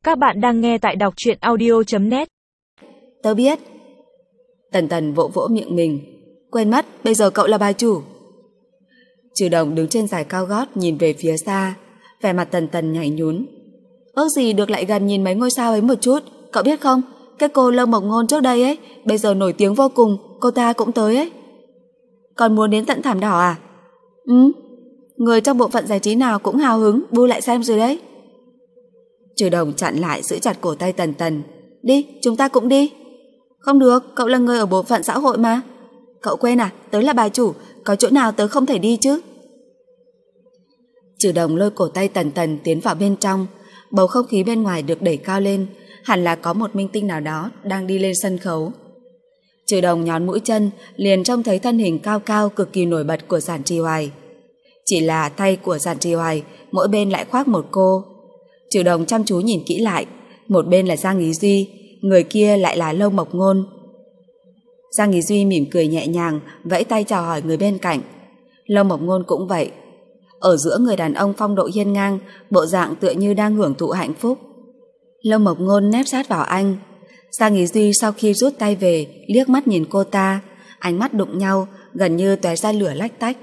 Các bạn đang nghe tại đọc truyện audio.net. Tớ biết. Tần Tần vỗ vỗ miệng mình. Quên mất, bây giờ cậu là bà chủ. Trừ Đồng đứng trên giày cao gót nhìn về phía xa, vẻ mặt Tần Tần nhảy nhún. Ước gì được lại gần nhìn mấy ngôi sao ấy một chút. Cậu biết không, cái cô Lâm Mộc Ngôn trước đây ấy, bây giờ nổi tiếng vô cùng, cô ta cũng tới ấy. Còn muốn đến tận thảm đỏ à? Người trong bộ phận giải trí nào cũng hào hứng bu lại xem rồi đấy. Trừ Đồng chặn lại, giữ chặt cổ tay Tần Tần. Đi, chúng ta cũng đi. Không được, cậu là người ở bộ phận xã hội mà. Cậu quên à, tớ là bà chủ, có chỗ nào tớ không thể đi chứ? Trừ Đồng lôi cổ tay Tần Tần tiến vào bên trong. Bầu không khí bên ngoài được đẩy cao lên, hẳn là có một minh tinh nào đó đang đi lên sân khấu. Trừ Đồng nhón mũi chân, liền trông thấy thân hình cao cao cực kỳ nổi bật của Giản Trì Hoài. Chỉ là tay của Giản Trì Hoài mỗi bên lại khoác một cô. Trừ Đồng chăm chú nhìn kỹ lại, một bên là Giang Ý Duy, người kia lại là Lâu Mộc Ngôn. Giang Ý Duy mỉm cười nhẹ nhàng, vẫy tay chào hỏi người bên cạnh. Lâu Mộc Ngôn cũng vậy. Ở giữa người đàn ông phong độ hiên ngang, bộ dạng tựa như đang hưởng thụ hạnh phúc. Lâu Mộc Ngôn nép sát vào anh. Giang Ý Duy sau khi rút tay về, liếc mắt nhìn cô ta, ánh mắt đụng nhau, gần như tóe ra lửa lách tách.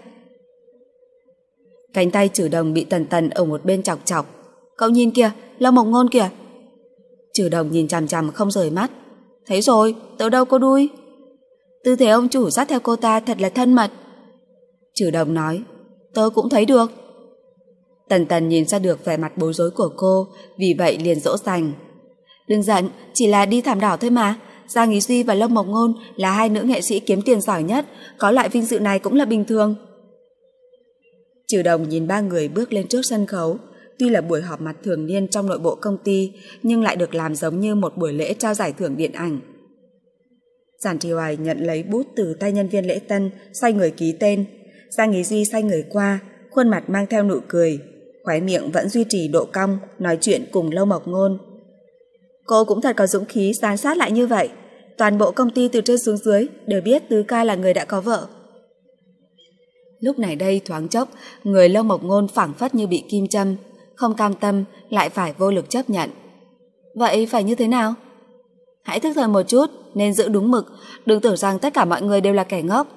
Cánh tay Trừ Đồng bị Tần Tần ở một bên chọc chọc. Cậu nhìn kìa, Lâu Mộc Ngôn kìa. Trừ Đồng nhìn chằm chằm không rời mắt. Thấy rồi, tớ đâu có đuôi. Tư thế ông chủ dắt theo cô ta thật là thân mật. Trừ Đồng nói. Tớ cũng thấy được. Tần Tần nhìn ra được vẻ mặt bối rối của cô, vì vậy liền dỗ dành. Đừng giận, chỉ là đi thảm đỏ thôi mà. Giang Ý Duy và Lâu Mộc Ngôn là hai nữ nghệ sĩ kiếm tiền giỏi nhất, có loại vinh dự này cũng là bình thường. Trừ Đồng nhìn ba người bước lên trước sân khấu. Tuy là buổi họp mặt thường niên trong nội bộ công ty, nhưng lại được làm giống như một buổi lễ trao giải thưởng điện ảnh. Giản Trì Hoài nhận lấy bút từ tay nhân viên lễ tân, xoay người ký tên. Giang Ý Duy xoay người qua, khuôn mặt mang theo nụ cười, khóe miệng vẫn duy trì độ cong, nói chuyện cùng Lâu Mộc Ngôn. Cô cũng thật có dũng khí dán sát lại như vậy. Toàn bộ công ty từ trên xuống dưới đều biết Tứ ca là người đã có vợ. Lúc này đây thoáng chốc, người Lâu Mộc Ngôn phảng phất như bị kim châm, không cam tâm lại phải vô lực chấp nhận. Vậy phải như thế nào? Hãy thức thời một chút, nên giữ đúng mực, đừng tưởng rằng tất cả mọi người đều là kẻ ngốc.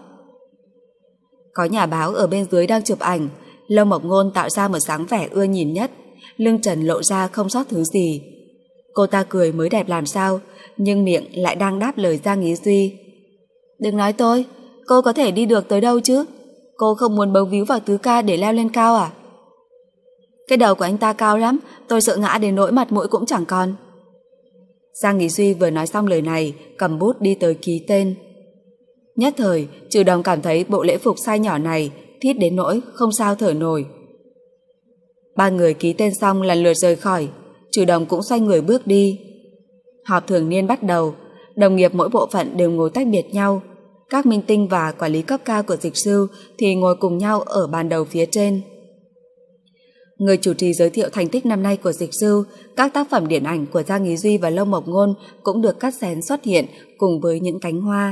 Có nhà báo ở bên dưới đang chụp ảnh, Lâu Mộc Ngôn tạo ra một dáng vẻ ưa nhìn nhất, lưng trần lộ ra không sót thứ gì. Cô ta cười mới đẹp làm sao, nhưng miệng lại đang đáp lời Giang Ý Duy. Đừng nói tôi, cô có thể đi được tới đâu chứ? Cô không muốn bấu víu vào Tứ ca để leo lên cao à? Cái đầu của anh ta cao lắm, tôi sợ ngã đến nỗi mặt mũi cũng chẳng còn. Giang Ý Duy vừa nói xong lời này, cầm bút đi tới ký tên. Nhất thời, Trừ Đồng cảm thấy bộ lễ phục size nhỏ này thít đến nỗi không sao thở nổi. Ba người ký tên xong lần lượt rời khỏi, Trừ Đồng cũng xoay người bước đi. Họp thường niên bắt đầu, đồng nghiệp mỗi bộ phận đều ngồi tách biệt nhau. Các minh tinh và quản lý cấp cao của Dịch Sư thì ngồi cùng nhau ở bàn đầu phía trên. Người chủ trì giới thiệu thành tích năm nay của Dịch Sư, các tác phẩm điện ảnh của Giang Ý Duy và Lâu Mộc Ngôn cũng được cắt xén xuất hiện cùng với những cánh hoa.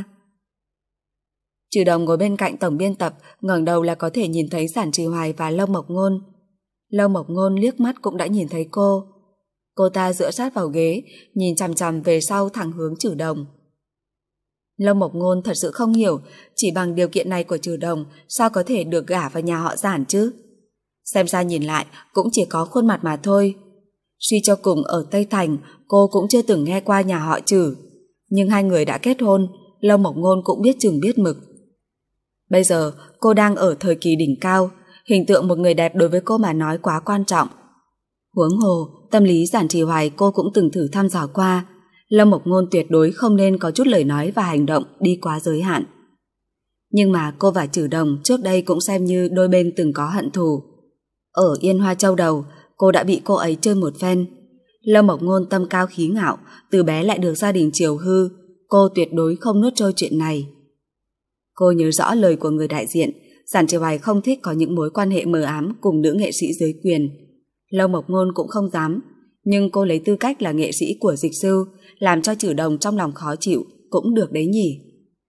Trừ Đồng ngồi bên cạnh tổng biên tập, ngẩng đầu là có thể nhìn thấy Giản Trì Hoài và Lâu Mộc Ngôn. Lâu Mộc Ngôn liếc mắt cũng đã nhìn thấy cô. Cô ta dựa sát vào ghế, nhìn chằm chằm về sau thẳng hướng Trừ Đồng. Lâu Mộc Ngôn thật sự không hiểu, chỉ bằng điều kiện này của Trừ Đồng sao có thể được gả vào nhà họ Giản chứ? Xem ra nhìn lại cũng chỉ có khuôn mặt mà thôi. Suy cho cùng ở Tây Thành cô cũng chưa từng nghe qua nhà họ Trừ, nhưng hai người đã kết hôn, Lâu Mộc Ngôn cũng biết chừng biết mực. Bây giờ cô đang ở thời kỳ đỉnh cao, hình tượng một người đẹp đối với cô mà nói quá quan trọng. Huống hồ, tâm lý Giản Trì Hoài cô cũng từng thử thăm dò qua, Lâm Mộc Ngôn tuyệt đối không nên có chút lời nói và hành động đi quá giới hạn. Nhưng mà cô và Trừ Đồng trước đây cũng xem như đôi bên từng có hận thù. Ở Yên Hoa Châu Đầu, cô đã bị cô ấy chơi một phen. Lâm Mộc Ngôn tâm cao khí ngạo, từ bé lại được gia đình chiều hư, cô tuyệt đối không nuốt trôi chuyện này. Cô nhớ rõ lời của người đại diện, Giản Trì Hoài không thích có những mối quan hệ mờ ám cùng nữ nghệ sĩ dưới quyền. Lâu Mộc Ngôn cũng không dám, nhưng cô lấy tư cách là nghệ sĩ của Dịch Sư, làm cho Trừ Đồng trong lòng khó chịu, cũng được đấy nhỉ.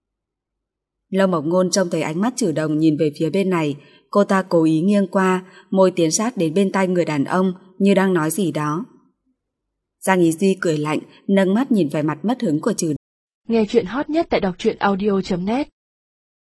Lâu Mộc Ngôn trông thấy ánh mắt Trừ Đồng nhìn về phía bên này, cô ta cố ý nghiêng qua, môi tiến sát đến bên tai người đàn ông như đang nói gì đó. Giang Ý Duy cười lạnh, nâng mắt nhìn vẻ mặt mất hứng của Trừ. Nghe chuyện hot nhất tại đọc truyện audio.net